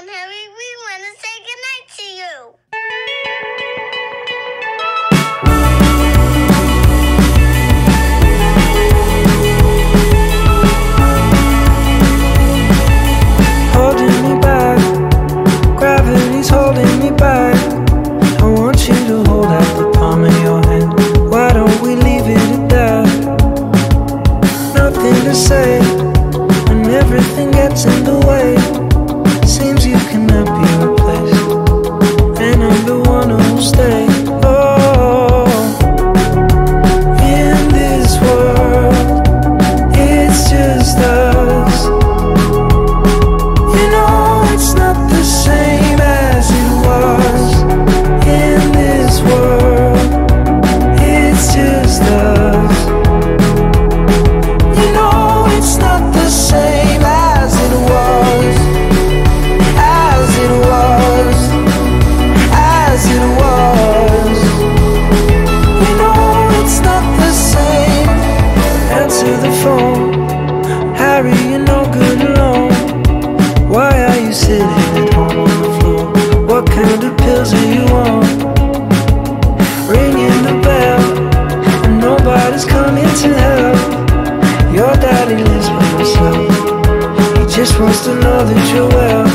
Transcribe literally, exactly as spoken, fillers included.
Mom, Harry, we want to say goodnight to you. Holding me back, gravity's holding me back. I want you to hold out the palm of your hand. Why don't we leave it at that? Nothing to say when everything gets in the way. Seems you cannot be replaced, and I'm the one who'll stay. Oh, in this world, it's just us. You know it's not the same as it was. In this world, it's just us. You know it's not the same as it was. As it was. As it was. You know it's not the same. Answer the phone. Harry, you're no good alone. Why are you sitting at home on the floor? What kind of pills are you on? Ringing the bell, and nobody's coming to help. Your daddy lives by himself. He just wants to know that you're well.